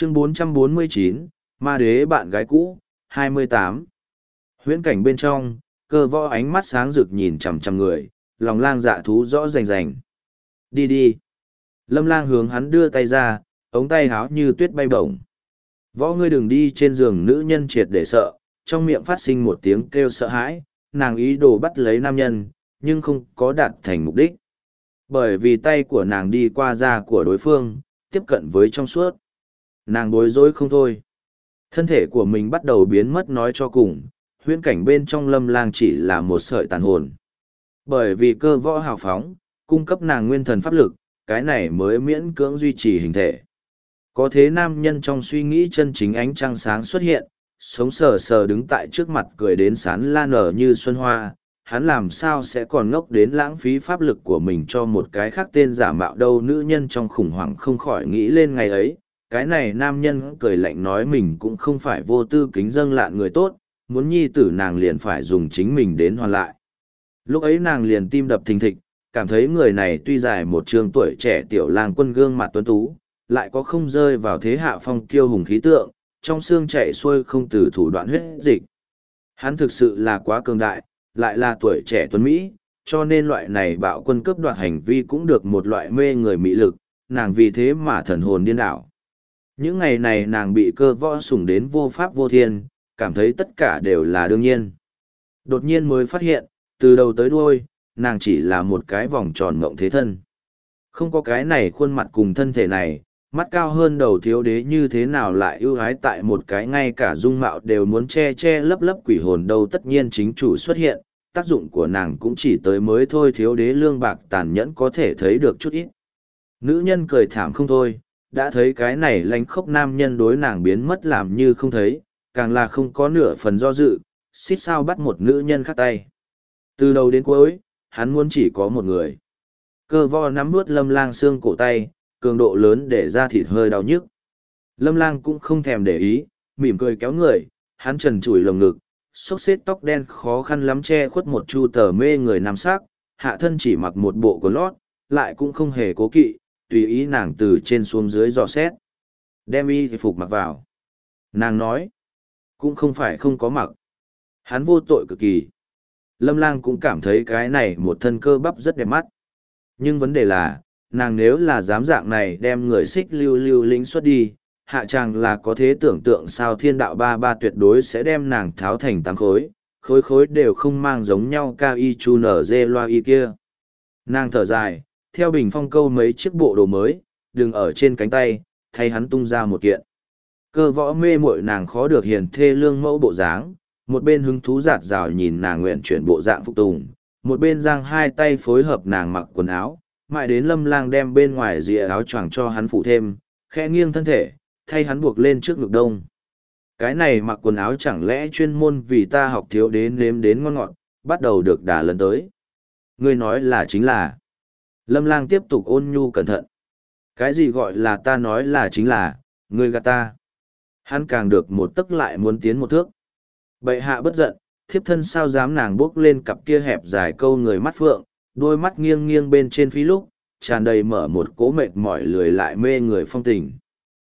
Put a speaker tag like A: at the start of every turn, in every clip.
A: Chương 449, Ma Đế bạn gái cũ, 28. Huyễn cảnh bên trong, Cơ Võ ánh mắt sáng rực nhìn chằm chằm người, lòng lang dạ thú rõ rành rành. Đi đi. Lâm Lang hướng hắn đưa tay ra, ống tay háo như tuyết bay bổng. Võ ngươi đừng đi, trên giường nữ nhân triệt để sợ, trong miệng phát sinh một tiếng kêu sợ hãi, nàng ý đồ bắt lấy nam nhân, nhưng không có đạt thành mục đích. Bởi vì tay của nàng đi qua da của đối phương, tiếp cận với trong suốt. Nàng bối rối không thôi. Thân thể của mình bắt đầu biến mất, nói cho cùng, huyễn cảnh bên trong Lâm Lang chỉ là một sợi tàn hồn. Bởi vì Cơ Võ hào phóng, cung cấp nàng nguyên thần pháp lực, cái này mới miễn cưỡng duy trì hình thể. Có thế nam nhân trong suy nghĩ chân chính ánh trăng sáng xuất hiện, sống sờ sờ đứng tại trước mặt cười đến sán la nở như xuân hoa, hắn làm sao sẽ còn ngốc đến lãng phí pháp lực của mình cho một cái khác tên giả mạo đâu. Nữ nhân trong khủng hoảng không khỏi nghĩ lên ngày ấy, cái này nam nhân cười lạnh nói mình cũng không phải vô tư kính dâng lạn người tốt, muốn nhi tử nàng liền phải dùng chính mình đến hoàn lại. Lúc ấy nàng liền tim đập thình thịch, cảm thấy người này tuy dài một trường tuổi trẻ tiểu lang quân gương mặt tuấn tú, lại có không rơi vào thế hạ phong kiêu hùng khí tượng, trong xương chạy xuôi không từ thủ đoạn huyết dịch. Hắn thực sự là quá cường đại, lại là tuổi trẻ tuấn Mỹ, cho nên loại này bạo quân cướp đoạt hành vi cũng được một loại mê người mỹ lực, nàng vì thế mà thần hồn điên đảo. Những ngày này nàng bị Cơ Võ sủng đến vô pháp vô thiên, cảm thấy tất cả đều là đương nhiên. Đột nhiên mới phát hiện, từ đầu tới đuôi, nàng chỉ là một cái vòng tròn mộng thế thân. Không có cái này khuôn mặt cùng thân thể này, mắt cao hơn đầu thiếu đế như thế nào lại ưu ái tại một cái ngay cả dung mạo đều muốn che che lấp lấp quỷ hồn đâu. Tất nhiên chính chủ xuất hiện, tác dụng của nàng cũng chỉ tới mới thôi, thiếu đế lương bạc tàn nhẫn có thể thấy được chút ít. Nữ nhân cười thảm không thôi, đã thấy cái này lánh khốc nam nhân đối nàng biến mất làm như không thấy, càng là không có nửa phần do dự, xít sao bắt một nữ nhân khác tay. Từ đầu đến cuối, hắn muốn chỉ có một người. Cơ Võ nắm vuốt Lâm Lang xương cổ tay, cường độ lớn để da thịt hơi đau nhức. Lâm Lang cũng không thèm để ý, mỉm cười kéo người, hắn trần trụi lồng ngực, xốc xếp tóc đen khó khăn lắm che khuất một chu tờ mê người nam sắc, hạ thân chỉ mặc một bộ quần lót, lại cũng không hề cố kỵ, tùy ý nàng từ trên xuống dưới dò xét. Đem y phục mặc vào. Nàng nói, cũng không phải không có mặc. Hắn vô tội cực kỳ. Lâm Lang cũng cảm thấy cái này một thân cơ bắp rất đẹp mắt. Nhưng vấn đề là, nàng nếu là dám dạng này đem người xích lưu lưu lính xuất đi, hạ chàng là có thế tưởng tượng sao. Thiên đạo ba ba tuyệt đối sẽ đem nàng tháo thành 8 khối, khối khối đều không mang giống nhau cao y chu nở dê loa y kia. Nàng thở dài, theo bình phong câu mấy chiếc bộ đồ mới, đừng ở trên cánh tay, thay hắn tung ra một kiện. Cơ Võ mê muội nàng khó được hiền thê lương mẫu bộ dáng, một bên hứng thú giạt rào nhìn nàng nguyện chuyển bộ dạng phục tùng, một bên giang hai tay phối hợp nàng mặc quần áo, mãi đến Lâm Lang đem bên ngoài rìa áo choàng cho hắn phủ thêm, khẽ nghiêng thân thể, thay hắn buộc lên trước ngực đông. Cái này mặc quần áo chẳng lẽ chuyên môn vì ta học thiếu đế nếm đến ngon ngọt, bắt đầu được đả lần tới. Ngươi nói là chính là. Lâm Lang tiếp tục ôn nhu cẩn thận. Cái gì gọi là ta nói là chính là, ngươi gạt ta. Hắn càng được một tấc lại muốn tiến một thước. Bệ hạ bất giận, thiếp thân sao dám. Nàng bước lên cặp kia hẹp dài câu người mắt phượng, đôi mắt nghiêng nghiêng bên trên phí lúc, tràn đầy mở một cỗ mệt mỏi lười lại mê người phong tình.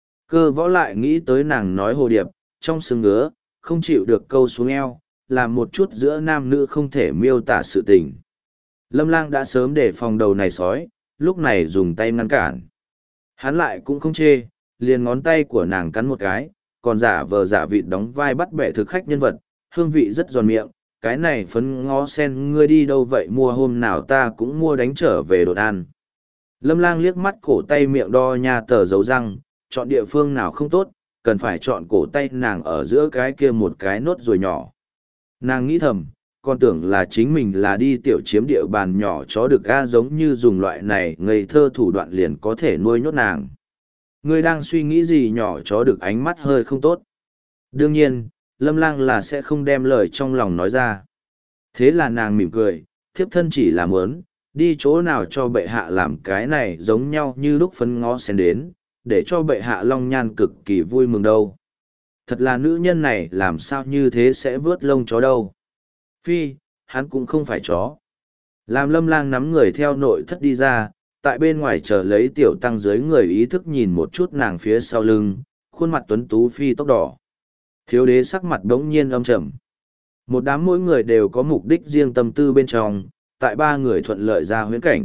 A: Cơ Võ lại nghĩ tới nàng nói hồ điệp, trong xương ngứa, không chịu được câu xuống eo, làm một chút giữa nam nữ không thể miêu tả sự tình. Lâm Lang đã sớm để phòng đầu này sói, lúc này dùng tay ngăn cản. Hắn lại cũng không chê, liền ngón tay của nàng cắn một cái, còn giả vờ giả vịt đóng vai bắt bẻ thực khách nhân vật, hương vị rất giòn miệng. Cái này phấn ngó sen ngươi đi đâu vậy, mua hôm nào ta cũng mua đánh trở về đột ăn. Lâm Lang liếc mắt cổ tay miệng đo nha tờ dấu răng, chọn địa phương nào không tốt, cần phải chọn cổ tay nàng ở giữa cái kia một cái nốt ruồi nhỏ. Nàng nghĩ thầm, còn tưởng là chính mình là đi tiểu chiếm địa bàn nhỏ chó được ga, giống như dùng loại này ngây thơ thủ đoạn liền có thể nuôi nhốt nàng. Ngươi đang suy nghĩ gì nhỏ chó được, ánh mắt hơi không tốt. Đương nhiên, Lâm Lang là sẽ không đem lời trong lòng nói ra. Thế là nàng mỉm cười, thiếp thân chỉ là muốn, đi chỗ nào cho bệ hạ làm cái này giống nhau như lúc phấn ngó sen đến, để cho bệ hạ long nhan cực kỳ vui mừng đâu. Thật là nữ nhân này làm sao như thế sẽ vớt lông chó đâu. Phi, hắn cũng không phải chó. Làm Lâm Lang nắm người theo nội thất đi ra, tại bên ngoài chờ lấy tiểu tăng dưới người ý thức nhìn một chút nàng phía sau lưng, khuôn mặt tuấn tú phi tóc đỏ. Thiếu đế sắc mặt đống nhiên âm trầm. Một đám mỗi người đều có mục đích riêng tâm tư bên trong, tại ba người thuận lợi ra huyễn cảnh.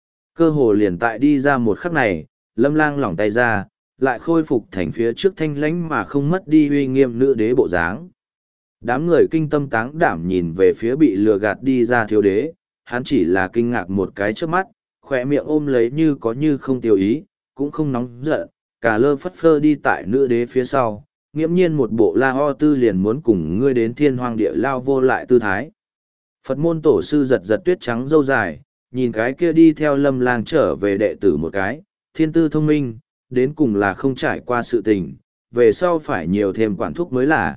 A: Cơ hồ liền tại đi ra một khắc này, Lâm Lang lỏng tay ra, lại khôi phục thành phía trước thanh lãnh mà không mất đi uy nghiêm nữ đế bộ dáng. Đám người kinh tâm táng đảm nhìn về phía bị lừa gạt đi ra thiếu đế, hắn chỉ là kinh ngạc một cái trước mắt, khỏe miệng ôm lấy như có như không tiêu ý, cũng không nóng giận, cả lơ phất phơ đi tại nữ đế phía sau, nghiễm nhiên một bộ la ho tư liền muốn cùng ngươi đến thiên hoàng địa lao vô lại tư thái. Phật môn tổ sư giật giật tuyết trắng râu dài, nhìn cái kia đi theo Lâm Lang trở về đệ tử một cái, thiên tư thông minh, đến cùng là không trải qua sự tình, về sau phải nhiều thêm quản thúc mới là.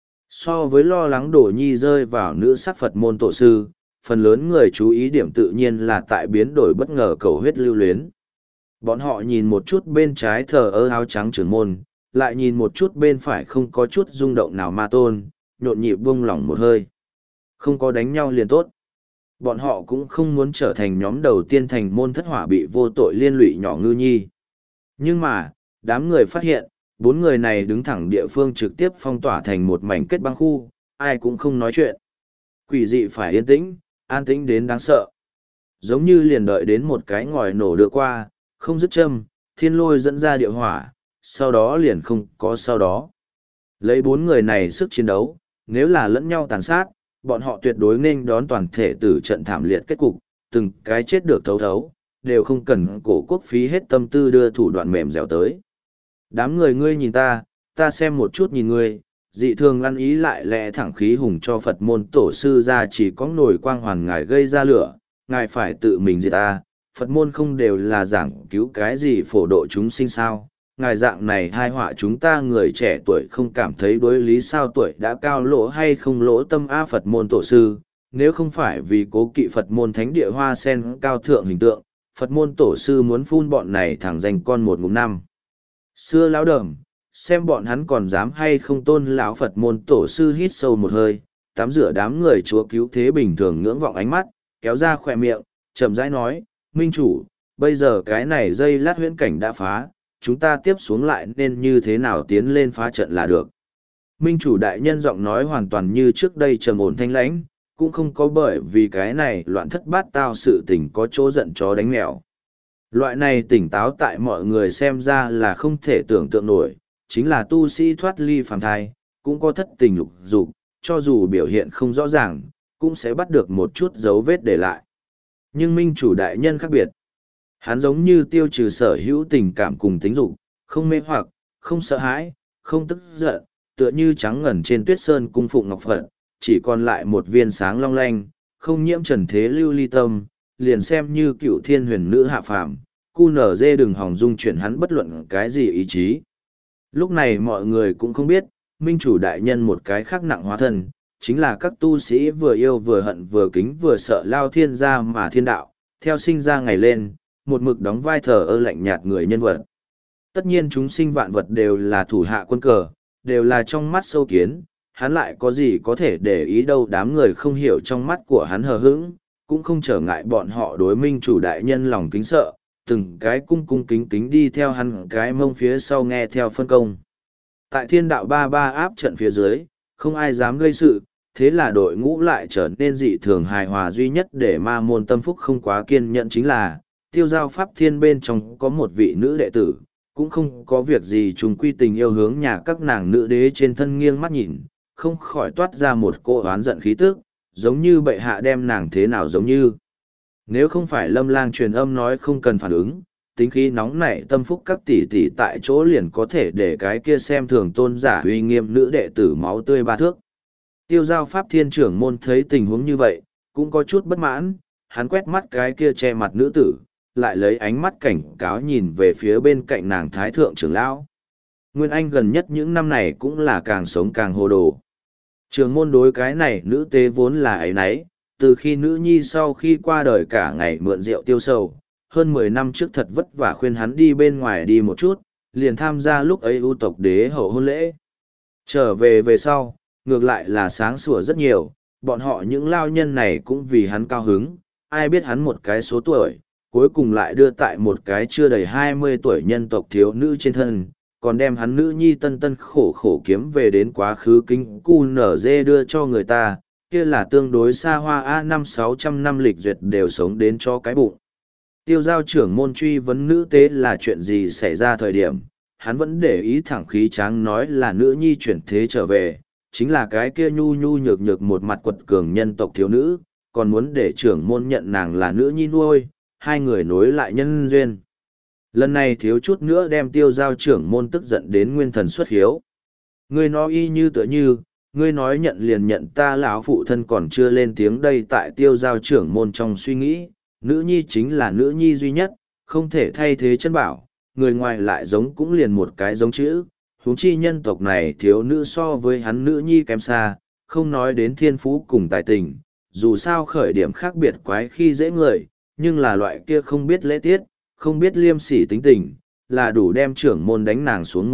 A: So với lo lắng đổ nhi rơi vào nữ sắc Phật môn tổ sư, phần lớn người chú ý điểm tự nhiên là tại biến đổi bất ngờ cầu huyết lưu luyến. Bọn họ nhìn một chút bên trái thờ ơ áo trắng trưởng môn, lại nhìn một chút bên phải không có chút rung động nào ma tôn, nhộn nhịp buông lỏng một hơi. Không có đánh nhau liền tốt. Bọn họ cũng không muốn trở thành nhóm đầu tiên thành môn thất hỏa bị vô tội liên lụy nhỏ ngư nhi. Nhưng mà, đám người phát hiện, bốn người này đứng thẳng địa phương trực tiếp phong tỏa thành một mảnh kết băng khu, ai cũng không nói chuyện. Quỷ dị phải yên tĩnh, an tĩnh đến đáng sợ. Giống như liền đợi đến một cái ngòi nổ đưa qua, không dứt châm, thiên lôi dẫn ra địa hỏa, sau đó liền không có sau đó. Lấy bốn người này sức chiến đấu, nếu là lẫn nhau tàn sát, bọn họ tuyệt đối nên đón toàn thể tử trận thảm liệt kết cục, từng cái chết được thấu thấu, đều không cần cổ quốc phí hết tâm tư đưa thủ đoạn mềm dẻo tới. Đám người ngươi nhìn ta xem một chút nhìn ngươi, dị thường lăn ý lại lẽ thẳng khí hùng cho Phật môn tổ sư ra chỉ có nổi quang hoàn ngài gây ra lửa, ngài phải tự mình diệt ta, Phật môn không đều là giảng cứu cái gì phổ độ chúng sinh sao, ngài dạng này thai họa chúng ta người trẻ tuổi không cảm thấy đối lý sao tuổi đã cao lỗ hay không lỗ tâm a Phật môn tổ sư, nếu không phải vì cố kỵ Phật môn thánh địa hoa sen cao thượng hình tượng, Phật môn tổ sư muốn phun bọn này thẳng dành con một ngụm năm. Xưa lão đờm, xem bọn hắn còn dám hay không tôn lão Phật môn tổ sư hít sâu một hơi, tắm rửa đám người chúa cứu thế bình thường ngưỡng vọng ánh mắt, kéo ra khỏe miệng, chậm rãi nói, minh chủ, bây giờ cái này dây lát huyễn cảnh đã phá, chúng ta tiếp xuống lại nên như thế nào tiến lên phá trận là được. Minh chủ đại nhân giọng nói hoàn toàn như trước đây trầm ổn thanh lãnh, cũng không có bởi vì cái này loạn thất bát tao sự tình có chỗ giận chó đánh mèo. Loại này tỉnh táo tại mọi người xem ra là không thể tưởng tượng nổi, chính là tu sĩ thoát ly phàm thai, cũng có thất tình lục dục, cho dù biểu hiện không rõ ràng, cũng sẽ bắt được một chút dấu vết để lại. Nhưng minh chủ đại nhân khác biệt. Hắn giống như tiêu trừ sở hữu tình cảm cùng tính dục, không mê hoặc, không sợ hãi, không tức giận, tựa như trắng ngần trên tuyết sơn cung phụng ngọc Phật, chỉ còn lại một viên sáng long lanh, không nhiễm trần thế lưu ly tâm, liền xem như cựu thiên huyền nữ hạ phàm, cu nở dê đừng hòng dung chuyển hắn bất luận cái gì ý chí. Lúc này mọi người cũng không biết, minh chủ đại nhân một cái khác nặng hóa thân, chính là các tu sĩ vừa yêu vừa hận vừa kính vừa sợ lao thiên gia mà thiên đạo, theo sinh ra ngày lên, một mực đóng vai thờ ơ lạnh nhạt người nhân vật. Tất nhiên chúng sinh vạn vật đều là thủ hạ quân cờ, đều là trong mắt sâu kiến, hắn lại có gì có thể để ý đâu đám người không hiểu trong mắt của hắn hờ hững, cũng không trở ngại bọn họ đối minh chủ đại nhân lòng kính sợ, từng cái cung cung kính kính đi theo hắn cái mông phía sau nghe theo phân công. Tại thiên đạo ba ba áp trận phía dưới, không ai dám gây sự, thế là đội ngũ lại trở nên dị thường hài hòa duy nhất để ma môn tâm phúc không quá kiên nhẫn chính là, tiêu giao pháp thiên bên trong có một vị nữ đệ tử, cũng không có việc gì trùng quy tình yêu hướng nhà các nàng nữ đế trên thân nghiêng mắt nhìn, không khỏi toát ra một cỗ oán giận khí tức, giống như bệ hạ đem nàng thế nào giống như. Nếu không phải Lâm Lang truyền âm nói không cần phản ứng, tính khí nóng nảy tâm phúc các tỷ tỷ tại chỗ liền có thể để cái kia xem thường tôn giả uy nghiêm nữ đệ tử máu tươi ba thước. Tiêu giao pháp thiên trưởng môn thấy tình huống như vậy, cũng có chút bất mãn, hắn quét mắt cái kia che mặt nữ tử, lại lấy ánh mắt cảnh cáo nhìn về phía bên cạnh nàng thái thượng trưởng lão. Nguyên Anh gần nhất những năm này cũng là càng sống càng hồ đồ. Trường môn đối cái này nữ tế vốn là ấy nấy, từ khi nữ nhi sau khi qua đời cả ngày mượn rượu tiêu sầu, hơn 10 năm trước thật vất vả khuyên hắn đi bên ngoài đi một chút, liền tham gia lúc ấy ưu tộc đế hậu hôn lễ. Trở về sau, ngược lại là sáng sủa rất nhiều, bọn họ những lao nhân này cũng vì hắn cao hứng, ai biết hắn một cái số tuổi, cuối cùng lại đưa tại một cái chưa đầy 20 tuổi nhân tộc thiếu nữ trên thân, còn đem hắn nữ nhi tân tân khổ khổ kiếm về đến quá khứ kinh cu nở dê đưa cho người ta, kia là tương đối xa hoa a 500-600 năm lịch duyệt đều sống đến cho cái bụng. Tiêu giao trưởng môn truy vấn nữ tế là chuyện gì xảy ra thời điểm, hắn vẫn để ý thẳng khí tráng nói là nữ nhi chuyển thế trở về, chính là cái kia nhu nhu nhược nhược một mặt quật cường nhân tộc thiếu nữ, còn muốn để trưởng môn nhận nàng là nữ nhi nuôi, hai người nối lại nhân duyên. Lần này thiếu chút nữa đem tiêu giao trưởng môn tức giận đến nguyên thần xuất hiếu. Ngươi nói y như tựa như, ngươi nói nhận liền nhận ta lão phụ thân còn chưa lên tiếng đây tại tiêu giao trưởng môn trong suy nghĩ, nữ nhi chính là nữ nhi duy nhất, không thể thay thế chân bảo, người ngoài lại giống cũng liền một cái giống chữ, huống chi nhân tộc này thiếu nữ so với hắn nữ nhi kém xa, không nói đến thiên phú cùng tài tình, dù sao khởi điểm khác biệt quái khi dễ người, nhưng là loại kia không biết lễ tiết, không biết liêm sỉ tính tình, là đủ đem trưởng môn đánh nàng xuống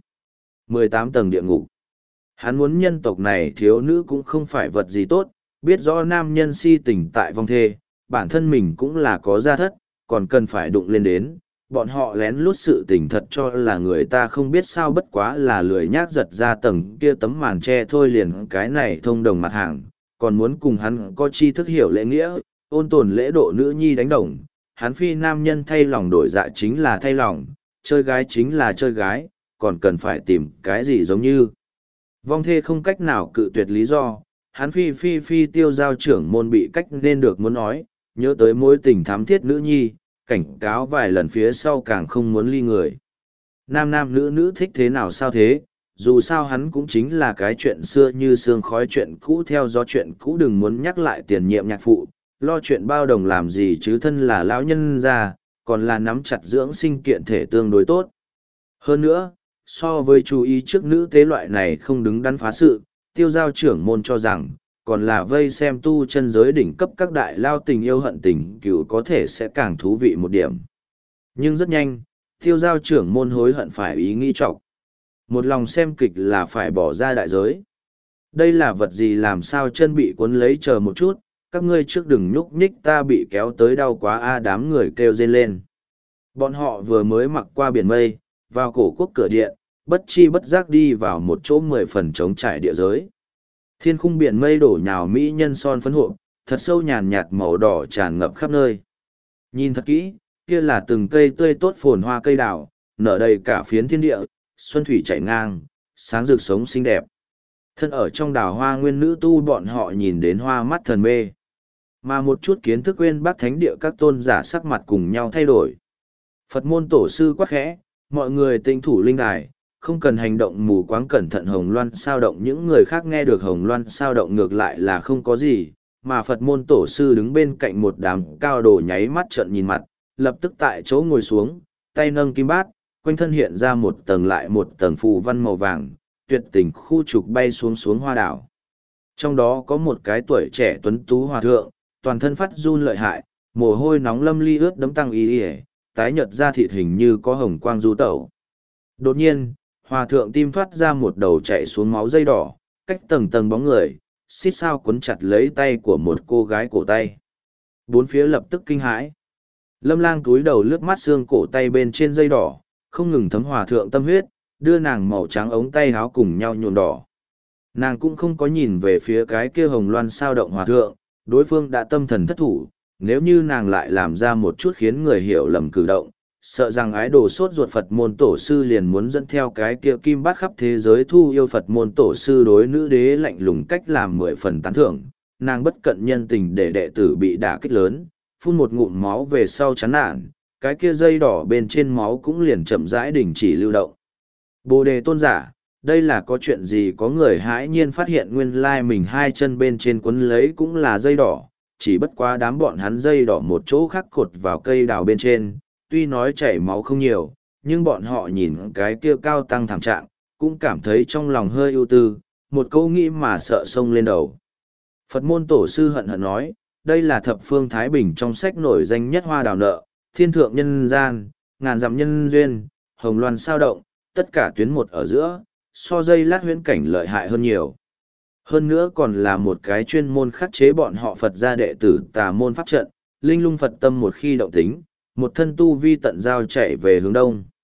A: 17, 18 tầng địa ngục. Hắn muốn nhân tộc này thiếu nữ cũng không phải vật gì tốt, biết rõ nam nhân si tình tại vong thê, bản thân mình cũng là có gia thất, còn cần phải đụng lên đến, bọn họ lén lút sự tình thật cho là người ta không biết sao bất quá là lười nhác giật ra tầng kia tấm màn tre thôi liền cái này thông đồng mặt hàng, còn muốn cùng hắn có chi thức hiểu lễ nghĩa, ôn tồn lễ độ nữ nhi đánh đồng, hắn phi nam nhân thay lòng đổi dạ chính là thay lòng, chơi gái chính là chơi gái, còn cần phải tìm cái gì giống như. Vong thê không cách nào cự tuyệt lý do, hắn phi tiêu giao trưởng môn bị cách nên được muốn nói, nhớ tới mối tình thắm thiết nữ nhi, cảnh cáo vài lần phía sau càng không muốn ly người. Nam nam nữ nữ thích thế nào sao thế, dù sao hắn cũng chính là cái chuyện xưa như sương khói chuyện cũ theo do chuyện cũ đừng muốn nhắc lại tiền nhiệm nhạc phụ, lo chuyện bao đồng làm gì chứ thân là lão nhân ra, còn là nắm chặt dưỡng sinh kiện thể tương đối tốt. Hơn nữa, so với chú ý trước nữ tế loại này không đứng đắn phá sự, tiêu giao trưởng môn cho rằng, còn là vây xem tu chân giới đỉnh cấp các đại lao tình yêu hận tình cựu có thể sẽ càng thú vị một điểm. Nhưng rất nhanh, tiêu giao trưởng môn hối hận phải ý nghĩ trọng. Một lòng xem kịch là phải bỏ ra đại giới. Đây là vật gì làm sao chân bị cuốn lấy chờ một chút, các ngươi trước đừng nhúc nhích ta bị kéo tới đau quá a đám người kêu rên lên. Bọn họ vừa mới mặc qua biển mây, vào cổ quốc cửa điện, bất chi bất giác đi vào một chỗ 10 phần trống trải địa giới. Thiên khung biển mây đổ nhào mỹ nhân son phấn hộp, thật sâu nhàn nhạt màu đỏ tràn ngập khắp nơi. Nhìn thật kỹ, kia là từng cây tươi tốt phồn hoa cây đào, nở đầy cả phiến thiên địa, xuân thủy chảy ngang, sáng rực sống xinh đẹp. Thân ở trong đào hoa nguyên nữ tu bọn họ nhìn đến hoa mắt thần mê. Mà một chút kiến thức quên bác thánh địa các tôn giả sắc mặt cùng nhau thay đổi. Phật môn tổ sư quát khẽ, mọi người tinh thủ linh đài, không cần hành động mù quáng cẩn thận hồng loan sao động những người khác nghe được hồng loan sao động ngược lại là không có gì, mà Phật môn tổ sư đứng bên cạnh một đám cao đồ nháy mắt trợn nhìn mặt, lập tức tại chỗ ngồi xuống, tay nâng kim bát, quanh thân hiện ra một tầng lại một tầng phù văn màu vàng, tuyệt tình khu trục bay xuống hoa đảo. Trong đó có một cái tuổi trẻ tuấn tú hòa thượng, toàn thân phát run lợi hại, mồ hôi nóng lâm ly ướt đấm tăng y y, tái nhợt ra thịt hình như có hồng quang du tẩu. Đột nhiên, hòa thượng tim thoát ra một đầu chạy xuống máu dây đỏ, cách tầng tầng bóng người, xít sao cuốn chặt lấy tay của một cô gái cổ tay. Bốn phía lập tức kinh hãi. Lâm Lang túi đầu lướt mắt xương cổ tay bên trên dây đỏ, không ngừng thấm hòa thượng tâm huyết, đưa nàng màu trắng ống tay áo cùng nhau nhuộm đỏ. Nàng cũng không có nhìn về phía cái kia hồng loan sao động hòa thượng, đối phương đã tâm thần thất thủ, nếu như nàng lại làm ra một chút khiến người hiểu lầm cử động, sợ rằng ái đồ sốt ruột Phật môn tổ sư liền muốn dẫn theo cái kia kim bát khắp thế giới thu yêu Phật môn tổ sư đối nữ đế lạnh lùng cách làm 10 phần tán thưởng, nàng bất cận nhân tình để đệ tử bị đả kích lớn, phun một ngụm máu về sau chán nản, cái kia dây đỏ bên trên máu cũng liền chậm rãi đình chỉ lưu động. Bồ đề tôn giả, đây là có chuyện gì có người hãi nhiên phát hiện nguyên lai mình hai chân bên trên quấn lấy cũng là dây đỏ, chỉ bất quá đám bọn hắn dây đỏ một chỗ khác cột vào cây đào bên trên, tuy nói chảy máu không nhiều, nhưng bọn họ nhìn cái kia cao tăng thảm trạng, cũng cảm thấy trong lòng hơi ưu tư, một câu nghĩ mà sợ sông lên đầu. Phật môn tổ sư hận hận nói, đây là thập phương Thái Bình trong sách nổi danh nhất hoa đào nợ, thiên thượng nhân gian, ngàn dặm nhân duyên, hồng loan sao động, tất cả tuyến một ở giữa, so dây lát huyễn cảnh lợi hại hơn nhiều. Hơn nữa còn là một cái chuyên môn khắc chế bọn họ Phật gia đệ tử tà môn pháp trận, linh lung Phật tâm một khi động tính, một thân tu vi tận giao chạy về hướng đông.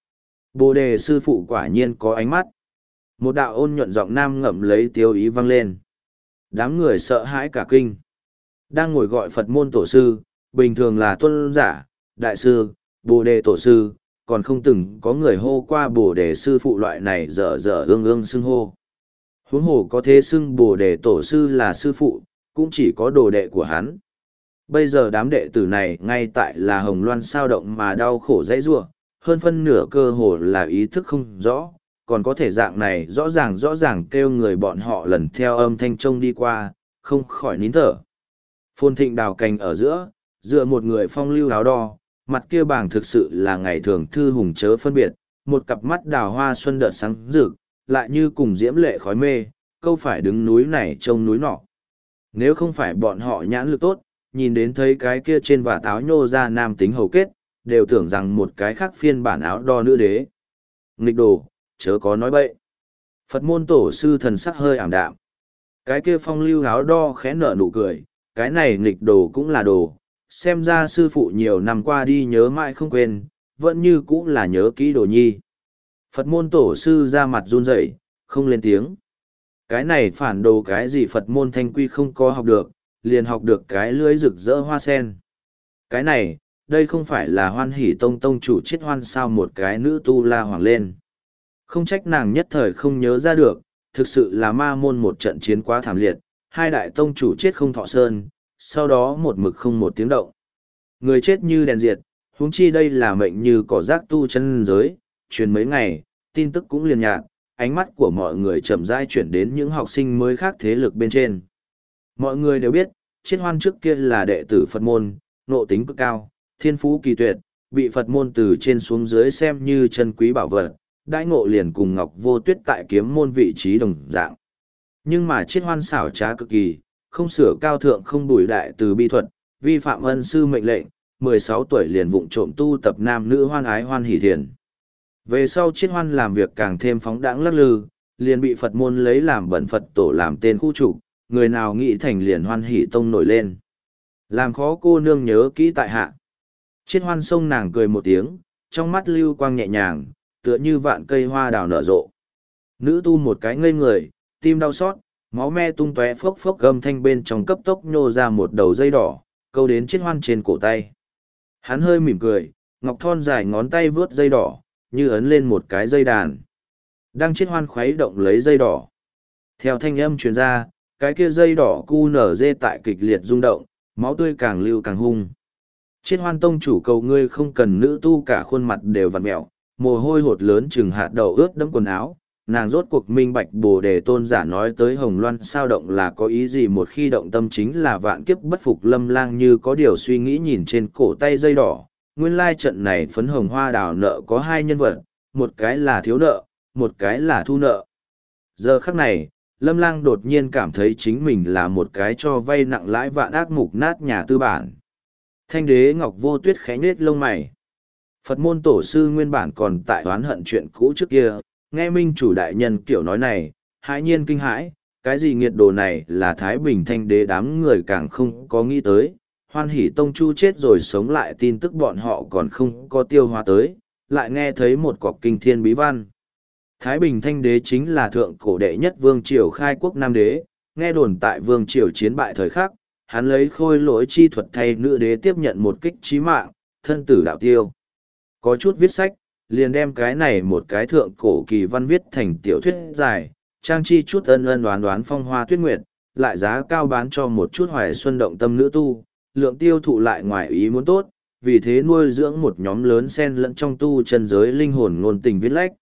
A: Bồ đề sư phụ quả nhiên có ánh mắt. Một đạo ôn nhuận giọng nam ngậm lấy tiêu ý vang lên. Đám người sợ hãi cả kinh. Đang ngồi gọi Phật môn tổ sư, bình thường là tuân giả, đại sư, bồ đề tổ sư, còn không từng có người hô qua bồ đề sư phụ loại này dở dở ương ương xưng hô. Huống hồ có thế xưng bồ đề tổ sư là sư phụ, cũng chỉ có đồ đệ của hắn. Bây giờ đám đệ tử này ngay tại là Hồng Loan sao động mà đau khổ dãy rủa, hơn phân nửa cơ hồ là ý thức không rõ, còn có thể dạng này rõ ràng kêu người bọn họ lần theo âm thanh trông đi qua, không khỏi nín thở. Phồn thịnh đào cành ở giữa, dựa một người phong lưu áo đo, mặt kia bảng thực sự là ngày thường thư hùng chớ phân biệt, một cặp mắt đào hoa xuân đợt sáng rực, lại như cùng diễm lệ khói mê, câu phải đứng núi này trông núi nọ. Nếu không phải bọn họ nhãn lực tốt, nhìn đến thấy cái kia trên vạt áo nhô ra nam tính hầu kết, đều tưởng rằng một cái khác phiên bản áo đo nữ đế. Nghịch đồ, chớ có nói bậy. Phật môn tổ sư thần sắc hơi ảm đạm. Cái kia phong lưu áo đo khẽ nở nụ cười, cái này nghịch đồ cũng là đồ, xem ra sư phụ nhiều năm qua đi nhớ mãi không quên, vẫn như cũng là nhớ kỹ đồ nhi. Phật môn tổ sư ra mặt run rẩy, không lên tiếng. Cái này phản đồ cái gì Phật môn thanh quy không có học được, liền học được cái lưới rực rỡ hoa sen. Cái này, đây không phải là Hoan Hỷ Tông tông chủ chết hoan sao một cái nữ tu la hoàng lên. Không trách nàng nhất thời không nhớ ra được, thực sự là ma môn một trận chiến quá thảm liệt, hai đại tông chủ chết không thọ sơn, sau đó một mực không một tiếng động. Người chết như đèn diệt, huống chi đây là mệnh như cỏ rác tu chân giới, truyền mấy ngày, tin tức cũng liền nhạt, ánh mắt của mọi người chậm rãi chuyển đến những học sinh mới khác thế lực bên trên. Mọi người đều biết, Chiết Hoan trước kia là đệ tử Phật môn, nộ tính cực cao, thiên phú kỳ tuyệt, bị Phật môn từ trên xuống dưới xem như chân quý bảo vật, đãi ngộ liền cùng Ngọc Vô Tuyết tại kiếm môn vị trí đồng dạng. Nhưng mà Chiết Hoan xảo trá cực kỳ, không sửa cao thượng không bùi đại từ bi thuật, vi phạm ân sư mệnh lệnh, 16 tuổi liền vụng trộm tu tập nam nữ hoan ái hoan hỷ thiền. Về sau Chiết Hoan làm việc càng thêm phóng đãng lắc lư, liền bị Phật môn lấy làm bẩn Phật tổ làm tên khu trục, người nào nghĩ thành liền Hoan Hỷ Tông nổi lên. Làm khó cô nương nhớ kỹ tại hạ. Chiết Hoan xông nàng cười một tiếng, trong mắt lưu quang nhẹ nhàng, tựa như vạn cây hoa đào nở rộ. Nữ tu một cái ngây người, tim đau xót, máu me tung tóe phốc phốc gầm thanh bên trong cấp tốc nhô ra một đầu dây đỏ, câu đến Chiết Hoan trên cổ tay. Hắn hơi mỉm cười, ngọc thon dài ngón tay vướt dây đỏ, như ấn lên một cái dây đàn. Đang Chiết Hoan khuấy động lấy dây đỏ. Theo thanh âm truyền ra, cái kia dây đỏ cu nở dê tại kịch liệt rung động, máu tươi càng lưu càng hung. Chiết Hoan tông chủ cầu ngươi không cần nữ tu cả khuôn mặt đều vặn mẹo, mồ hôi hột lớn chừng hạt đậu ướt đẫm quần áo, nàng rốt cuộc minh bạch Bồ Đề tôn giả nói tới Hồng Loan sao động là có ý gì, một khi động tâm chính là vạn kiếp bất phục. Lâm Lang như có điều suy nghĩ nhìn trên cổ tay dây đỏ, nguyên lai trận này phấn hồng hoa đào nợ có hai nhân vật, một cái là thiếu nợ, một cái là thu nợ. Giờ khắc này, Lâm Lang đột nhiên cảm thấy chính mình là một cái cho vay nặng lãi vạn ác mục nát nhà tư bản. Thanh đế Ngọc Vô Tuyết khẽ nhếch lông mày. Phật môn tổ sư nguyên bản còn tại oán hận chuyện cũ trước kia, nghe minh chủ đại nhân kiểu nói này, hãi nhiên kinh hãi, cái gì nghiệt đồ này là Thái Bình Thanh đế đám người càng không có nghĩ tới. Hoan Hỷ Tông Chu chết rồi sống lại tin tức bọn họ còn không có tiêu hóa tới, lại nghe thấy một cọc kinh thiên bí văn. Thái Bình Thanh đế chính là thượng cổ đệ nhất vương triều khai quốc nam đế, nghe đồn tại vương triều chiến bại thời khắc, hắn lấy khôi lỗi chi thuật thay nữ đế tiếp nhận một kích chí mạng, thân tử đạo tiêu. Có chút viết sách, liền đem cái này một cái thượng cổ kỳ văn viết thành tiểu thuyết dài, trang chi chút ân ân đoán đoán phong hoa tuyết nguyệt, lại giá cao bán cho một chút hoài xuân động tâm nữ tu, lượng tiêu thụ lại ngoài ý muốn tốt, vì thế nuôi dưỡng một nhóm lớn sen lẫn trong tu chân giới linh hồn ngôn tình viết lách.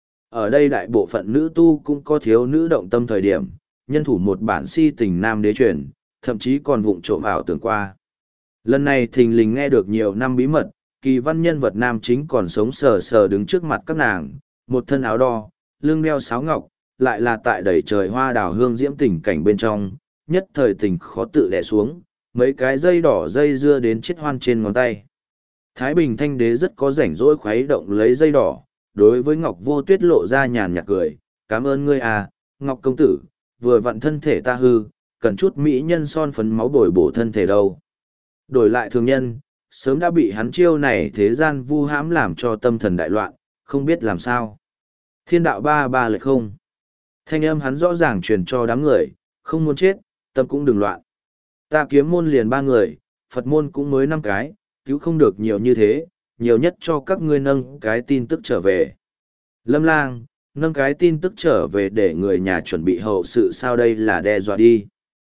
A: Ở đây đại bộ phận nữ tu cũng có thiếu nữ động tâm thời điểm, nhân thủ một bản si tình nam đế truyền, thậm chí còn vụng trộm ảo tưởng qua. Lần này thình lình nghe được nhiều năm bí mật, kỳ văn nhân vật nam chính còn sống sờ sờ đứng trước mặt các nàng, một thân áo đo, lưng đeo sáo ngọc, lại là tại đầy trời hoa đào hương diễm tình cảnh bên trong, nhất thời tình khó tự đè xuống, mấy cái dây đỏ dây dưa đến Chiết Hoan trên ngón tay. Thái Bình Thanh đế rất có rảnh rỗi khuấy động lấy dây đỏ, đối với Ngọc Vô Tuyết lộ ra nhàn nhạt cười, cảm ơn ngươi à, Ngọc công tử, vừa vặn thân thể ta hư, cần chút mỹ nhân son phấn máu bồi bổ thân thể đâu. Đổi lại thường nhân, sớm đã bị hắn chiêu này thế gian vu hãm làm cho tâm thần đại loạn, không biết làm sao. Thiên đạo ba ba lại không. Thanh âm hắn rõ ràng truyền cho đám người, không muốn chết, tâm cũng đừng loạn. Ta kiếm môn liền 3 người, Phật môn cũng mới 5 cái, cứu không được nhiều như thế, nhiều nhất cho các ngươi nâng cái tin tức trở về. Lâm Lang, nâng cái tin tức trở về để người nhà chuẩn bị hậu sự sao đây là đe dọa đi.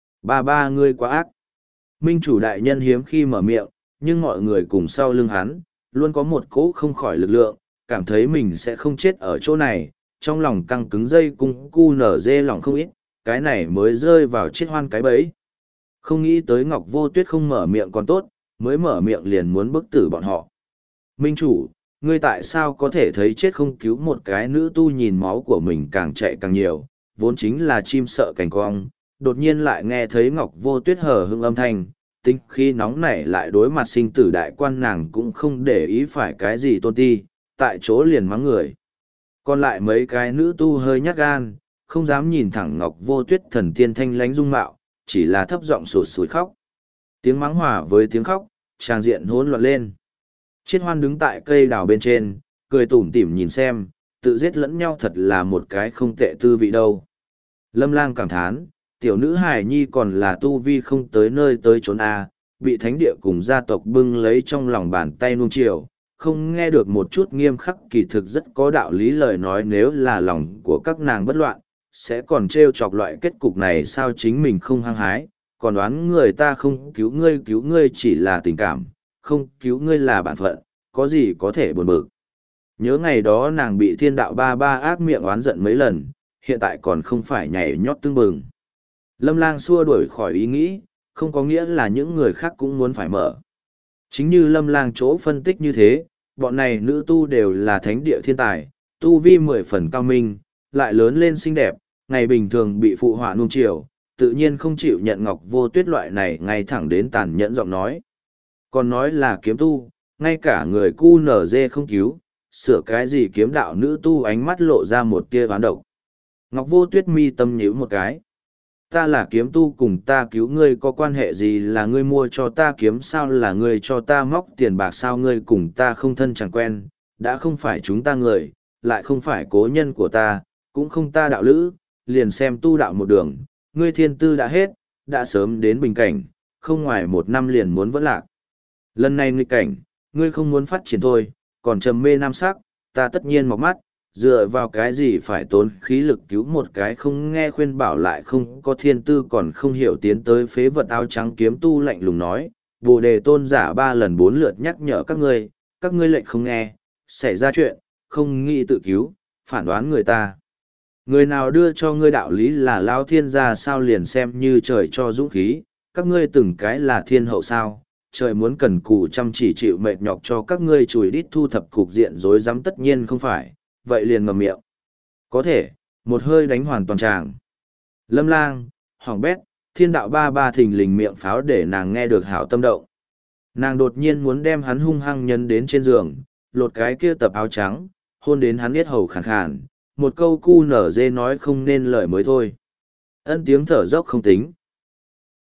A: Ba ngươi quá ác. Minh chủ đại nhân hiếm khi mở miệng, nhưng mọi người cùng sau lưng hắn, luôn có một cỗ không khỏi lực lượng, cảm thấy mình sẽ không chết ở chỗ này, trong lòng căng cứng dây cung cu nở dê lòng không ít, cái này mới rơi vào chết hoan cái bẫy. Không nghĩ tới Ngọc Vô Tuyết không mở miệng còn tốt, mới mở miệng liền muốn bức tử bọn họ. Minh chủ, ngươi tại sao có thể thấy chết không cứu một cái nữ tu nhìn máu của mình càng chạy càng nhiều, vốn chính là chim sợ cảnh cong, đột nhiên lại nghe thấy Ngọc Vô Tuyết hờ hững âm thanh, tính khi nóng nảy lại đối mặt sinh tử đại quan nàng cũng không để ý phải cái gì tôn ti, tại chỗ liền mắng người. Còn lại mấy cái nữ tu hơi nhát gan, không dám nhìn thẳng Ngọc Vô Tuyết thần tiên thanh lánh dung mạo, chỉ là thấp giọng sụt sùi khóc. Tiếng mắng hòa với tiếng khóc, tràng diện hỗn loạn lên. Chiết Hoan đứng tại cây đào bên trên, cười tủm tỉm nhìn xem, tự giết lẫn nhau thật là một cái không tệ tư vị đâu. Lâm Lang cảm thán, tiểu nữ hài nhi còn là tu vi không tới nơi tới chốn A, bị thánh địa cùng gia tộc bưng lấy trong lòng bàn tay nuông chiều, không nghe được một chút nghiêm khắc kỳ thực rất có đạo lý lời nói nếu là lòng của các nàng bất loạn, sẽ còn trêu chọc loại kết cục này sao chính mình không hăng hái, còn đoán người ta không cứu ngươi chỉ là tình cảm, không cứu ngươi là bản phận, có gì có thể buồn bực. Nhớ ngày đó nàng bị thiên đạo ba ba ác miệng oán giận mấy lần, hiện tại còn không phải nhảy nhót tương bừng. Lâm Lang xua đuổi khỏi ý nghĩ, không có nghĩa là những người khác cũng muốn phải mở. Chính như Lâm Lang chỗ phân tích như thế, bọn này nữ tu đều là thánh địa thiên tài, tu vi 10 phần cao minh, lại lớn lên xinh đẹp, ngày bình thường bị phụ họa nuông chiều, tự nhiên không chịu nhận Ngọc Vô Tuyết loại này ngay thẳng đến tàn nhẫn giọng nói. Còn nói là kiếm tu, ngay cả người cu nở dê không cứu, sửa cái gì kiếm đạo nữ tu ánh mắt lộ ra một tia ván độc. Ngọc Vô Tuyết mi tâm nhíu một cái. Ta là kiếm tu cùng ta cứu ngươi có quan hệ gì là ngươi mua cho ta kiếm sao là ngươi cho ta móc tiền bạc sao ngươi cùng ta không thân chẳng quen, đã không phải chúng ta người, lại không phải cố nhân của ta, cũng không ta đạo lữ, liền xem tu đạo một đường, ngươi thiên tư đã hết, đã sớm đến bình cảnh, không ngoài 1 năm liền muốn vỡ lạc. Lần này nghịch cảnh, ngươi không muốn phát triển thôi, còn trầm mê nam sắc, ta tất nhiên mọc mắt, dựa vào cái gì phải tốn khí lực cứu một cái không nghe khuyên bảo lại không có thiên tư còn không hiểu tiến tới phế vật áo trắng kiếm tu lạnh lùng nói, Bồ Đề tôn giả 3 lần 4 lượt nhắc nhở các ngươi lệnh không nghe, xảy ra chuyện, không nghĩ tự cứu, phản đoán người ta. Người nào đưa cho ngươi đạo lý là lao thiên gia sao liền xem như trời cho dũng khí, các ngươi từng cái là thiên hậu sao, trời muốn cần cù chăm chỉ chịu mệt nhọc cho các ngươi chùi đít thu thập cục diện rối rắm tất nhiên không phải, vậy liền ngậm miệng. Có thể, một hơi đánh hoàn toàn tràng. Lâm Lang, hỏng bét, thiên đạo ba ba thình lình miệng pháo để nàng nghe được hảo tâm động. Nàng đột nhiên muốn đem hắn hung hăng nhấn đến trên giường, lột cái kia tập áo trắng, hôn đến hắn yết hầu khàn khàn, một câu cu nở dê nói không nên lời mới thôi. Ân tiếng thở dốc không tính,